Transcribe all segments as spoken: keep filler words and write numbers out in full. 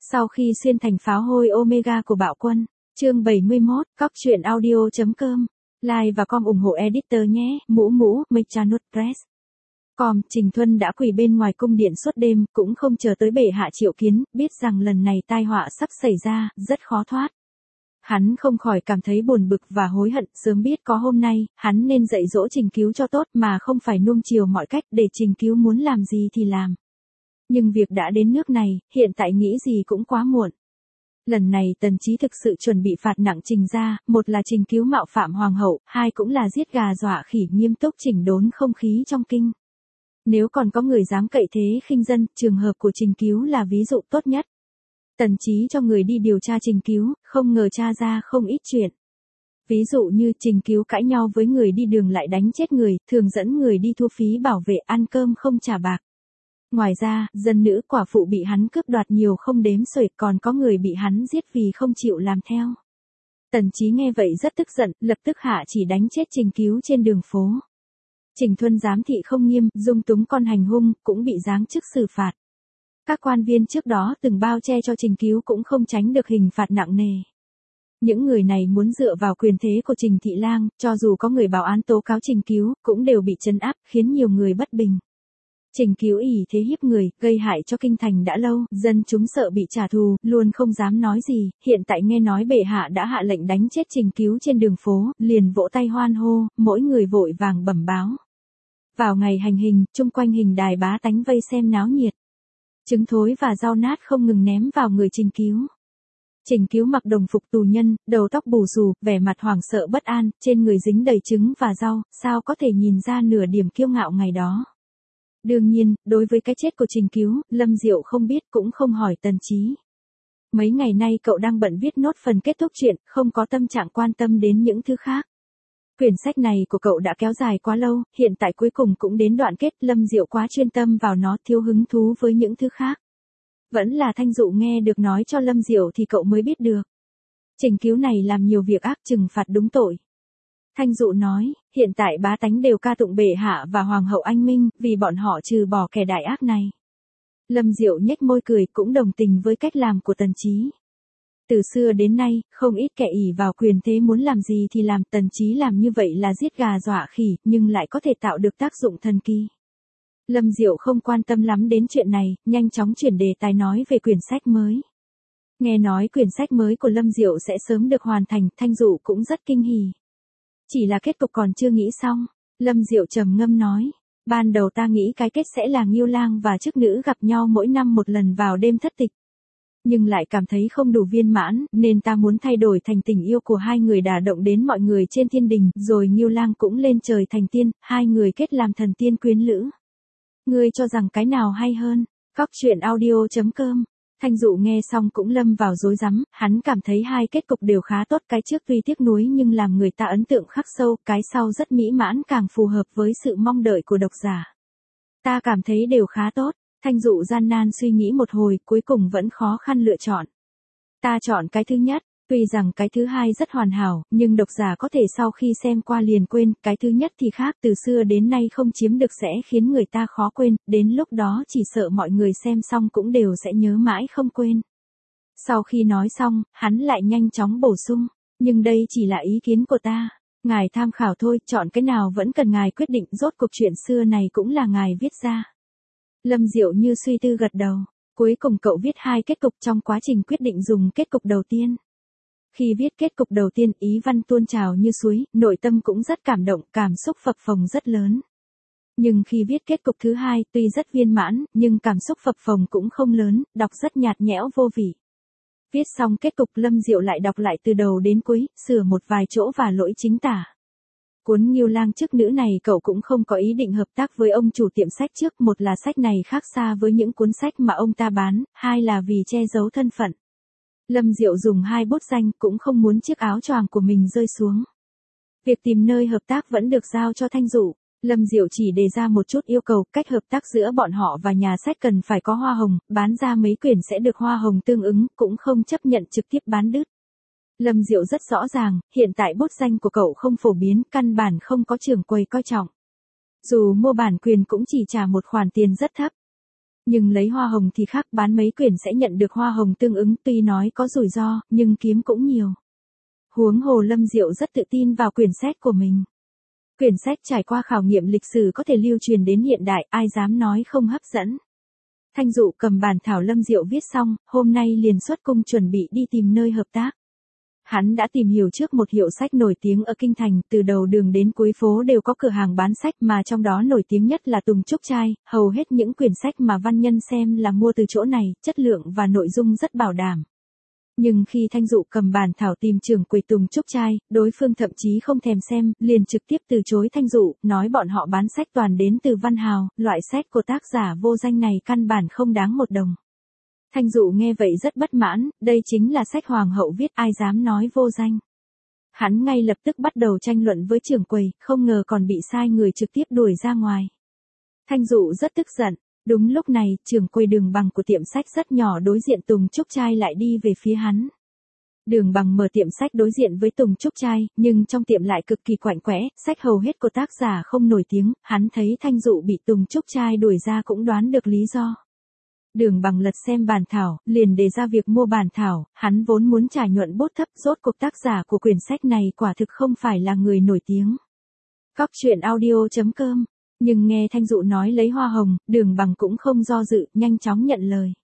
Sau khi xuyên thành pháo hôi Omega của bạo quân, chương bảy mươi mốt, cóc truyện audio chấm com, like và com ủng hộ editor nhé, mũ mũ, Mechanut Press. Com, Trình Thuân đã quỳ bên ngoài cung điện suốt đêm, cũng không chờ tới bệ hạ triệu kiến, biết rằng lần này tai họa sắp xảy ra, rất khó thoát. Hắn không khỏi cảm thấy buồn bực và hối hận, sớm biết có hôm nay, hắn nên dạy dỗ Trình Cứu cho tốt mà không phải nuông chiều mọi cách để Trình Cứu muốn làm gì thì làm. Nhưng việc đã đến nước này, hiện tại nghĩ gì cũng quá muộn. Lần này Tần Chí thực sự chuẩn bị phạt nặng Trình ra, một là Trình Cứu mạo phạm hoàng hậu, hai cũng là giết gà dọa khỉ, nghiêm túc chỉnh đốn không khí trong kinh. Nếu còn có người dám cậy thế khinh dân, trường hợp của Trình Cứu là ví dụ tốt nhất. Tần Chí cho người đi điều tra Trình Cứu, không ngờ tra ra không ít chuyện. Ví dụ như Trình Cứu cãi nhau với người đi đường lại đánh chết người, thường dẫn người đi thu phí bảo vệ, ăn cơm không trả bạc. Ngoài ra, dân nữ quả phụ bị hắn cướp đoạt nhiều không đếm xuể, còn có người bị hắn giết vì không chịu làm theo. Tần Chí nghe vậy rất tức giận, lập tức hạ chỉ đánh chết Trình Cứu trên đường phố. Trình Thuân giám thị không nghiêm, dung túng con hành hung, cũng bị giáng chức xử phạt. Các quan viên trước đó từng bao che cho Trình Cứu cũng không tránh được hình phạt nặng nề. Những người này muốn dựa vào quyền thế của Trình Thị Lang, cho dù có người báo án tố cáo Trình Cứu, cũng đều bị trấn áp, khiến nhiều người bất bình. Trình Cứu ỷ thế hiếp người, gây hại cho kinh thành đã lâu, dân chúng sợ bị trả thù, luôn không dám nói gì, hiện tại nghe nói bệ hạ đã hạ lệnh đánh chết Trình Cứu trên đường phố, liền vỗ tay hoan hô, mỗi người vội vàng bẩm báo. Vào ngày hành hình, chung quanh hình đài bá tánh vây xem náo nhiệt. Trứng thối và rau nát không ngừng ném vào người Trình Cứu. Trình Cứu mặc đồng phục tù nhân, đầu tóc bù xù, vẻ mặt hoảng sợ bất an, trên người dính đầy trứng và rau, sao có thể nhìn ra nửa điểm kiêu ngạo ngày đó. Đương nhiên, đối với cái chết của Trình Cứu, Lâm Diệu không biết cũng không hỏi Tần Chí. Mấy ngày nay cậu đang bận viết nốt phần kết thúc chuyện, không có tâm trạng quan tâm đến những thứ khác. Quyển sách này của cậu đã kéo dài quá lâu, hiện tại cuối cùng cũng đến đoạn kết, Lâm Diệu quá chuyên tâm vào nó, thiếu hứng thú với những thứ khác. Vẫn là Thanh Dụ nghe được nói cho Lâm Diệu thì cậu mới biết được. Trình Cứu này làm nhiều việc ác, trừng phạt đúng tội. Thanh Dụ nói, hiện tại bá tánh đều ca tụng bệ hạ và hoàng hậu anh minh, vì bọn họ trừ bỏ kẻ đại ác này. Lâm Diệu nhếch môi cười, cũng đồng tình với cách làm của Tần Chí. Từ xưa đến nay, không ít kẻ ỷ vào quyền thế muốn làm gì thì làm, Tần Chí làm như vậy là giết gà dọa khỉ, nhưng lại có thể tạo được tác dụng thần kỳ. Lâm Diệu không quan tâm lắm đến chuyện này, nhanh chóng chuyển đề tài nói về quyển sách mới. Nghe nói quyển sách mới của Lâm Diệu sẽ sớm được hoàn thành, Thanh Dụ cũng rất kinh hỉ. Chỉ là kết cục còn chưa nghĩ xong, Lâm Diệu trầm ngâm nói, ban đầu ta nghĩ cái kết sẽ là Ngưu Lang và chức nữ gặp nhau mỗi năm một lần vào đêm thất tịch. Nhưng lại cảm thấy không đủ viên mãn, nên ta muốn thay đổi thành tình yêu của hai người đả động đến mọi người trên thiên đình, rồi Ngưu Lang cũng lên trời thành tiên, hai người kết làm thần tiên quyến lữ. Ngươi cho rằng cái nào hay hơn? Cóc truyện audio chấm com. Thanh Dụ nghe xong cũng lâm vào rối rắm, hắn cảm thấy hai kết cục đều khá tốt, cái trước tuy tiếc nuối nhưng làm người ta ấn tượng khắc sâu, cái sau rất mỹ mãn, càng phù hợp với sự mong đợi của độc giả. Ta cảm thấy đều khá tốt. Thanh Dụ gian nan suy nghĩ một hồi, cuối cùng vẫn khó khăn lựa chọn. Ta chọn cái thứ nhất, tuy rằng cái thứ hai rất hoàn hảo, nhưng độc giả có thể sau khi xem qua liền quên, cái thứ nhất thì khác, từ xưa đến nay không chiếm được sẽ khiến người ta khó quên, đến lúc đó chỉ sợ mọi người xem xong cũng đều sẽ nhớ mãi không quên. Sau khi nói xong, hắn lại nhanh chóng bổ sung, nhưng đây chỉ là ý kiến của ta. Ngài tham khảo thôi, chọn cái nào vẫn cần ngài quyết định, rốt cuộc chuyện xưa này cũng là ngài viết ra. Lâm Diệu như suy tư gật đầu, cuối cùng cậu viết hai kết cục, trong quá trình quyết định dùng kết cục đầu tiên. Khi viết kết cục đầu tiên, ý văn tuôn trào như suối, nội tâm cũng rất cảm động, cảm xúc phập phồng rất lớn. Nhưng khi viết kết cục thứ hai, tuy rất viên mãn, nhưng cảm xúc phập phồng cũng không lớn, đọc rất nhạt nhẽo vô vị. Viết xong kết cục, Lâm Diệu lại đọc lại từ đầu đến cuối, sửa một vài chỗ và lỗi chính tả. Cuốn Ngưu Lang chức nữ này cậu cũng không có ý định hợp tác với ông chủ tiệm sách trước, một là sách này khác xa với những cuốn sách mà ông ta bán, hai là vì che giấu thân phận. Lâm Diệu dùng hai bút danh, cũng không muốn chiếc áo choàng của mình rơi xuống. Việc tìm nơi hợp tác vẫn được giao cho Thanh Dụ. Lâm Diệu chỉ đề ra một chút yêu cầu, cách hợp tác giữa bọn họ và nhà sách cần phải có hoa hồng, bán ra mấy quyển sẽ được hoa hồng tương ứng, cũng không chấp nhận trực tiếp bán đứt. Lâm Diệu rất rõ ràng, hiện tại bút danh của cậu không phổ biến, căn bản không có trưởng quầy coi trọng. Dù mua bản quyền cũng chỉ trả một khoản tiền rất thấp. Nhưng lấy hoa hồng thì khác, bán mấy quyển sẽ nhận được hoa hồng tương ứng, tuy nói có rủi ro, nhưng kiếm cũng nhiều. Huống hồ Lâm Diệu rất tự tin vào quyển sách của mình. Quyển sách trải qua khảo nghiệm lịch sử có thể lưu truyền đến hiện đại, ai dám nói không hấp dẫn. Thanh Dụ cầm bản thảo Lâm Diệu viết xong, hôm nay liền xuất cung chuẩn bị đi tìm nơi hợp tác. Hắn đã tìm hiểu trước một hiệu sách nổi tiếng ở Kinh Thành, từ đầu đường đến cuối phố đều có cửa hàng bán sách mà trong đó nổi tiếng nhất là Tùng Trúc Trai, hầu hết những quyển sách mà văn nhân xem là mua từ chỗ này, chất lượng và nội dung rất bảo đảm. Nhưng khi Thanh Dụ cầm bản thảo tìm trưởng quầy Tùng Trúc Trai, đối phương thậm chí không thèm xem, liền trực tiếp từ chối Thanh Dụ, nói bọn họ bán sách toàn đến từ văn hào, loại sách của tác giả vô danh này căn bản không đáng một đồng. Thanh Dụ nghe vậy rất bất mãn, đây chính là sách hoàng hậu viết, ai dám nói vô danh. Hắn ngay lập tức bắt đầu tranh luận với trưởng quầy, không ngờ còn bị sai người trực tiếp đuổi ra ngoài. Thanh Dụ rất tức giận. Đúng lúc này, trưởng quầy Đường Bằng của tiệm sách rất nhỏ đối diện Tùng Trúc Trai lại đi về phía hắn. Đường Bằng mở tiệm sách đối diện với Tùng Trúc Trai, nhưng trong tiệm lại cực kỳ quạnh quẽ, sách hầu hết của tác giả không nổi tiếng, hắn thấy Thanh Dụ bị Tùng Trúc Trai đuổi ra cũng đoán được lý do. Đường Bằng lật xem bản thảo, liền đề ra việc mua bản thảo, hắn vốn muốn trả nhuận bốt thấp, rốt cuộc tác giả của quyển sách này quả thực không phải là người nổi tiếng. Cóc truyện audio chấm com. Nhưng nghe Thanh Dụ nói lấy hoa hồng, Đường Bằng cũng không do dự, nhanh chóng nhận lời.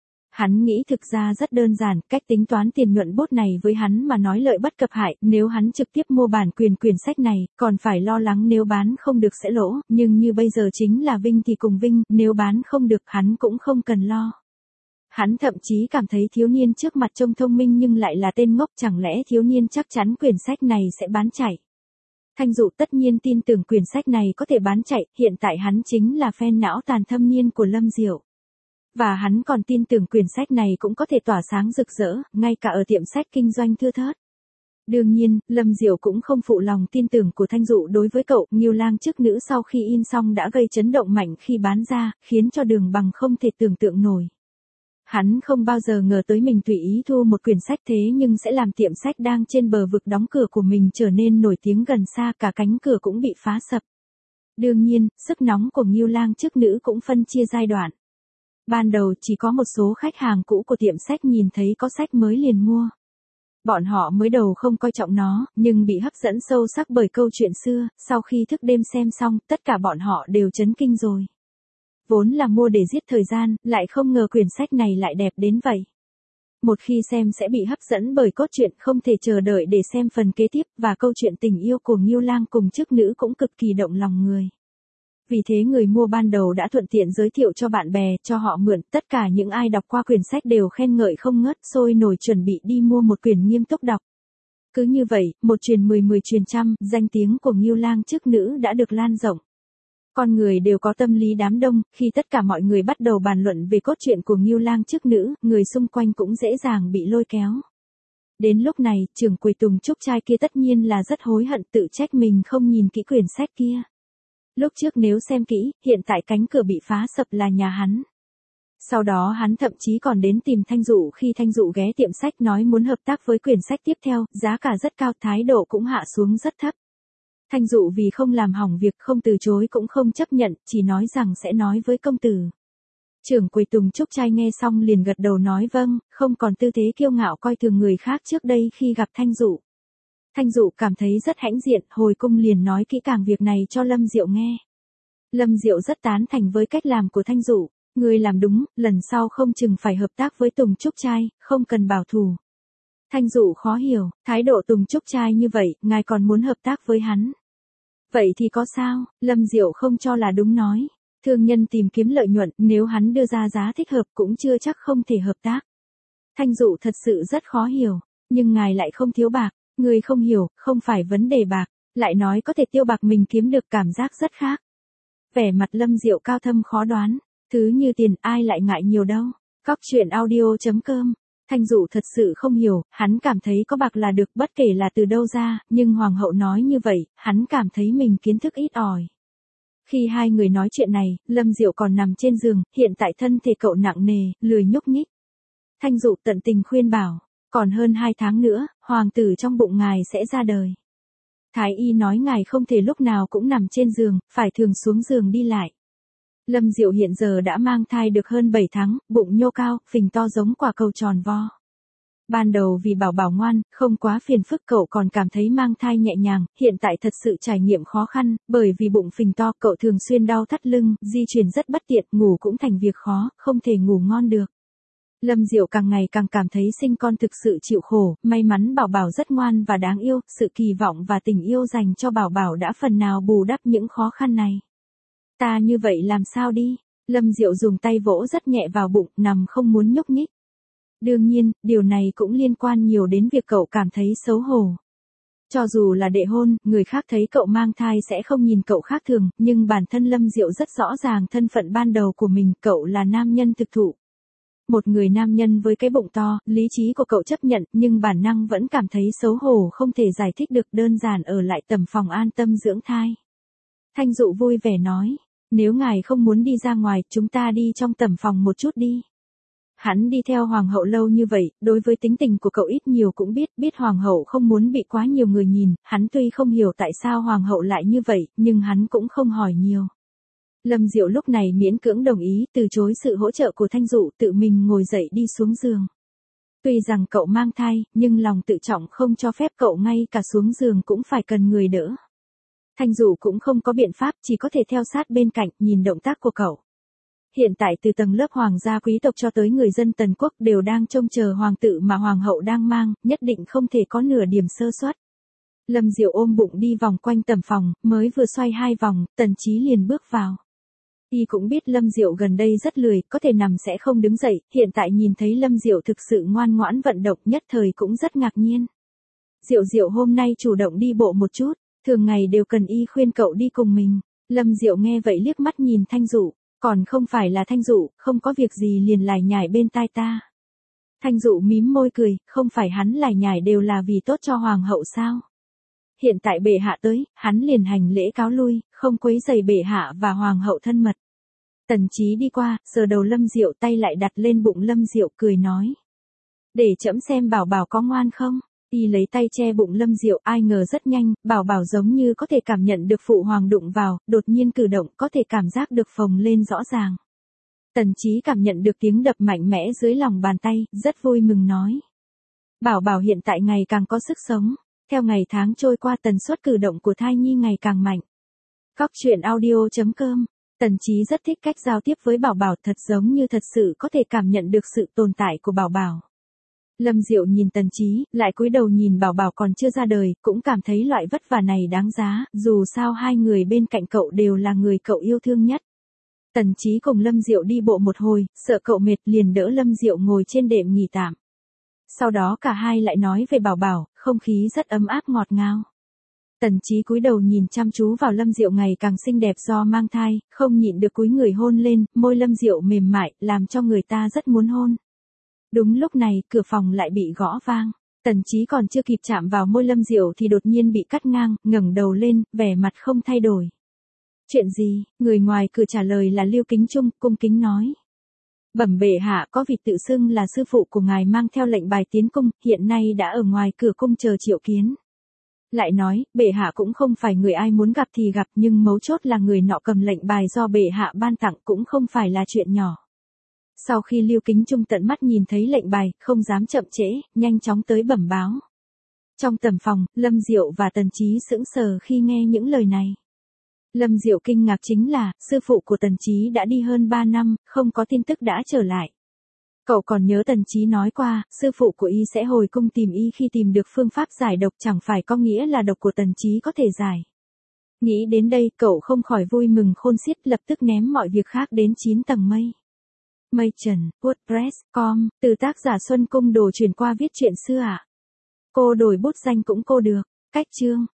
Hắn nghĩ thực ra rất đơn giản, cách tính toán tiền nhuận bốt này với hắn mà nói lợi bất cập hại, nếu hắn trực tiếp mua bản quyền quyển sách này, còn phải lo lắng nếu bán không được sẽ lỗ, nhưng như bây giờ chính là vinh thì cùng vinh, nếu bán không được hắn cũng không cần lo. Hắn thậm chí cảm thấy thiếu niên trước mặt trông thông minh nhưng lại là tên ngốc, chẳng lẽ thiếu niên chắc chắn quyển sách này sẽ bán chạy. Thanh Dụ tất nhiên tin tưởng quyển sách này có thể bán chạy, hiện tại hắn chính là fan não tàn thâm niên của Lâm Diệu. Và hắn còn tin tưởng quyển sách này cũng có thể tỏa sáng rực rỡ, ngay cả ở tiệm sách kinh doanh thưa thớt. Đương nhiên, Lâm Diệu cũng không phụ lòng tin tưởng của Thanh Dụ đối với cậu, Ngưu Lang chức nữ sau khi in xong đã gây chấn động mạnh khi bán ra, khiến cho Đường Bằng không thể tưởng tượng nổi. Hắn không bao giờ ngờ tới mình tùy ý thu một quyển sách thế nhưng sẽ làm tiệm sách đang trên bờ vực đóng cửa của mình trở nên nổi tiếng gần xa, cả cánh cửa cũng bị phá sập. Đương nhiên, sức nóng của Ngưu Lang chức nữ cũng phân chia giai đoạn. Ban đầu chỉ có một số khách hàng cũ của tiệm sách nhìn thấy có sách mới liền mua. Bọn họ mới đầu không coi trọng nó, nhưng bị hấp dẫn sâu sắc bởi câu chuyện xưa, sau khi thức đêm xem xong, tất cả bọn họ đều chấn kinh rồi. Vốn là mua để giết thời gian, lại không ngờ quyển sách này lại đẹp đến vậy. Một khi xem sẽ bị hấp dẫn bởi cốt truyện, không thể chờ đợi để xem phần kế tiếp, và câu chuyện tình yêu của Ngưu Lang cùng chức nữ cũng cực kỳ động lòng người. Vì thế người mua ban đầu đã thuận tiện giới thiệu cho bạn bè, cho họ mượn, tất cả những ai đọc qua quyển sách đều khen ngợi không ngớt, sôi nổi chuẩn bị đi mua một quyển nghiêm túc đọc. Cứ như vậy, một truyền mười mười truyền trăm, danh tiếng của Ngưu Lang chức nữ đã được lan rộng. Con người đều có tâm lý đám đông, khi tất cả mọi người bắt đầu bàn luận về cốt truyện của Ngưu Lang chức nữ, người xung quanh cũng dễ dàng bị lôi kéo. Đến lúc này, trưởng quầy Tùng Trúc Trai kia tất nhiên là rất hối hận, tự trách mình không nhìn kỹ quyển sách kia. Lúc trước nếu xem kỹ, hiện tại cánh cửa bị phá sập là nhà hắn. Sau đó hắn thậm chí còn đến tìm Thanh Dụ khi Thanh Dụ ghé tiệm sách nói muốn hợp tác với quyển sách tiếp theo, giá cả rất cao, thái độ cũng hạ xuống rất thấp. Thanh Dụ vì không làm hỏng việc, không từ chối cũng không chấp nhận, chỉ nói rằng sẽ nói với công tử. Trưởng quầy Tùng Trúc Trai nghe xong liền gật đầu nói vâng, không còn tư thế kiêu ngạo coi thường người khác trước đây khi gặp Thanh Dụ. Thanh Dụ cảm thấy rất hãnh diện, hồi cung liền nói kỹ càng việc này cho Lâm Diệu nghe. Lâm Diệu rất tán thành với cách làm của Thanh Dụ, người làm đúng, lần sau không chừng phải hợp tác với Tùng Trúc Trai, không cần bảo thủ. Thanh Dụ khó hiểu, thái độ Tùng Trúc Trai như vậy, ngài còn muốn hợp tác với hắn. Vậy thì có sao, Lâm Diệu không cho là đúng nói. Thương nhân tìm kiếm lợi nhuận, nếu hắn đưa ra giá thích hợp cũng chưa chắc không thể hợp tác. Thanh Dụ thật sự rất khó hiểu, nhưng ngài lại không thiếu bạc, người không hiểu, không phải vấn đề bạc, lại nói có thể tiêu bạc mình kiếm được cảm giác rất khác. Vẻ mặt Lâm Diệu cao thâm khó đoán, thứ như tiền ai lại ngại nhiều đâu. Cóc truyện audio chấm com. Thanh Dụ thật sự không hiểu, hắn cảm thấy có bạc là được bất kể là từ đâu ra, nhưng hoàng hậu nói như vậy, hắn cảm thấy mình kiến thức ít ỏi. Khi hai người nói chuyện này, Lâm Diệu còn nằm trên giường, hiện tại thân thể cậu nặng nề, lười nhúc nhích. Thanh Dụ tận tình khuyên bảo, còn hơn hai tháng nữa, hoàng tử trong bụng ngài sẽ ra đời. Thái y nói ngài không thể lúc nào cũng nằm trên giường, phải thường xuống giường đi lại. Lâm Diệu hiện giờ đã mang thai được hơn bảy tháng, bụng nhô cao, phình to giống quả cầu tròn vo. Ban đầu vì bảo bảo ngoan, không quá phiền phức cậu còn cảm thấy mang thai nhẹ nhàng, hiện tại thật sự trải nghiệm khó khăn, bởi vì bụng phình to cậu thường xuyên đau thắt lưng, di chuyển rất bất tiện, ngủ cũng thành việc khó, không thể ngủ ngon được. Lâm Diệu càng ngày càng cảm thấy sinh con thực sự chịu khổ, may mắn bảo bảo rất ngoan và đáng yêu, sự kỳ vọng và tình yêu dành cho bảo bảo đã phần nào bù đắp những khó khăn này. Ta như vậy làm sao đi? Lâm Diệu dùng tay vỗ rất nhẹ vào bụng, nằm không muốn nhúc nhích. Đương nhiên, điều này cũng liên quan nhiều đến việc cậu cảm thấy xấu hổ. Cho dù là đệ hôn, người khác thấy cậu mang thai sẽ không nhìn cậu khác thường, nhưng bản thân Lâm Diệu rất rõ ràng thân phận ban đầu của mình, cậu là nam nhân thực thụ. Một người nam nhân với cái bụng to, lý trí của cậu chấp nhận, nhưng bản năng vẫn cảm thấy xấu hổ không thể giải thích được, đơn giản ở lại tầm phòng an tâm dưỡng thai. Thanh Dụ vui vẻ nói, nếu ngài không muốn đi ra ngoài, chúng ta đi trong tầm phòng một chút đi. Hắn đi theo hoàng hậu lâu như vậy, đối với tính tình của cậu ít nhiều cũng biết, biết hoàng hậu không muốn bị quá nhiều người nhìn, hắn tuy không hiểu tại sao hoàng hậu lại như vậy, nhưng hắn cũng không hỏi nhiều. Lâm Diệu lúc này miễn cưỡng đồng ý, từ chối sự hỗ trợ của Thanh Dụ, tự mình ngồi dậy đi xuống giường. Tuy rằng cậu mang thai, nhưng lòng tự trọng không cho phép cậu ngay cả xuống giường cũng phải cần người đỡ. Thanh Dụ cũng không có biện pháp, chỉ có thể theo sát bên cạnh, nhìn động tác của cậu. Hiện tại từ tầng lớp hoàng gia quý tộc cho tới người dân Tần quốc đều đang trông chờ hoàng tử mà hoàng hậu đang mang, nhất định không thể có nửa điểm sơ suất. Lâm Diệu ôm bụng đi vòng quanh tầm phòng, mới vừa xoay hai vòng, Tần Chí liền bước vào. Y cũng biết Lâm Diệu gần đây rất lười, có thể nằm sẽ không đứng dậy, hiện tại nhìn thấy Lâm Diệu thực sự ngoan ngoãn vận động, nhất thời cũng rất ngạc nhiên. Diệu Diệu hôm nay chủ động đi bộ một chút, thường ngày đều cần y khuyên cậu đi cùng mình. Lâm Diệu nghe vậy liếc mắt nhìn Thanh Dụ, còn không phải là Thanh Dụ, không có việc gì liền lải nhải bên tai ta. Thanh Dụ mím môi cười, không phải hắn lải nhải đều là vì tốt cho hoàng hậu sao? Hiện tại bệ hạ tới, hắn liền hành lễ cáo lui, không quấy rầy bệ hạ và hoàng hậu thân mật. Tần Chí đi qua, sờ đầu Lâm Diệu, tay lại đặt lên bụng Lâm Diệu, cười nói. Để trẫm xem bảo bảo có ngoan không? Y lấy tay che bụng Lâm Diệu, ai ngờ rất nhanh, bảo bảo giống như có thể cảm nhận được phụ hoàng đụng vào, đột nhiên cử động, có thể cảm giác được phồng lên rõ ràng. Tần Chí cảm nhận được tiếng đập mạnh mẽ dưới lòng bàn tay, rất vui mừng nói. Bảo bảo hiện tại ngày càng có sức sống, theo ngày tháng trôi qua tần suất cử động của thai nhi ngày càng mạnh. Cóc truyện audio chấm com. Tần Chí rất thích cách giao tiếp với bảo bảo, thật giống như thật sự có thể cảm nhận được sự tồn tại của bảo bảo. Lâm Diệu nhìn Tần Chí, lại cúi đầu nhìn bảo bảo còn chưa ra đời, cũng cảm thấy loại vất vả này đáng giá, dù sao hai người bên cạnh cậu đều là người cậu yêu thương nhất. Tần Chí cùng Lâm Diệu đi bộ một hồi, sợ cậu mệt liền đỡ Lâm Diệu ngồi trên đệm nghỉ tạm. Sau đó cả hai lại nói về bảo bảo, không khí rất ấm áp ngọt ngào. Tần Chí cúi đầu nhìn chăm chú vào Lâm Diệu ngày càng xinh đẹp do mang thai, không nhịn được cúi người hôn lên, môi Lâm Diệu mềm mại, làm cho người ta rất muốn hôn. Đúng lúc này, cửa phòng lại bị gõ vang. Tần Chí còn chưa kịp chạm vào môi Lâm Diệu thì đột nhiên bị cắt ngang, ngẩng đầu lên, vẻ mặt không thay đổi. Chuyện gì? Người ngoài cửa trả lời là Lưu Kính Trung, cung kính nói. Bẩm bệ hạ, có vị tự xưng là sư phụ của ngài mang theo lệnh bài tiến cung, hiện nay đã ở ngoài cửa cung chờ triệu kiến. Lại nói, bệ hạ cũng không phải người ai muốn gặp thì gặp, nhưng mấu chốt là người nọ cầm lệnh bài do bệ hạ ban tặng cũng không phải là chuyện nhỏ. Sau khi Lưu Kính Trung tận mắt nhìn thấy lệnh bài, không dám chậm trễ, nhanh chóng tới bẩm báo. Trong tầm phòng, Lâm Diệu và Tần Chí sững sờ khi nghe những lời này. Lâm Diệu kinh ngạc chính là, sư phụ của Tần Chí đã đi hơn ba năm, không có tin tức đã trở lại. Cậu còn nhớ Tần Chí nói qua, sư phụ của y sẽ hồi cung tìm y khi tìm được phương pháp giải độc, chẳng phải có nghĩa là độc của Tần Chí có thể giải. Nghĩ đến đây, cậu không khỏi vui mừng khôn xiết, lập tức ném mọi việc khác đến chín tầng mây. Mây Trần, WordPress chấm com, từ tác giả Xuân Cung Đồ chuyển qua viết truyện xưa ạ. À? Cô đổi bút danh cũng cô được. Cách chương.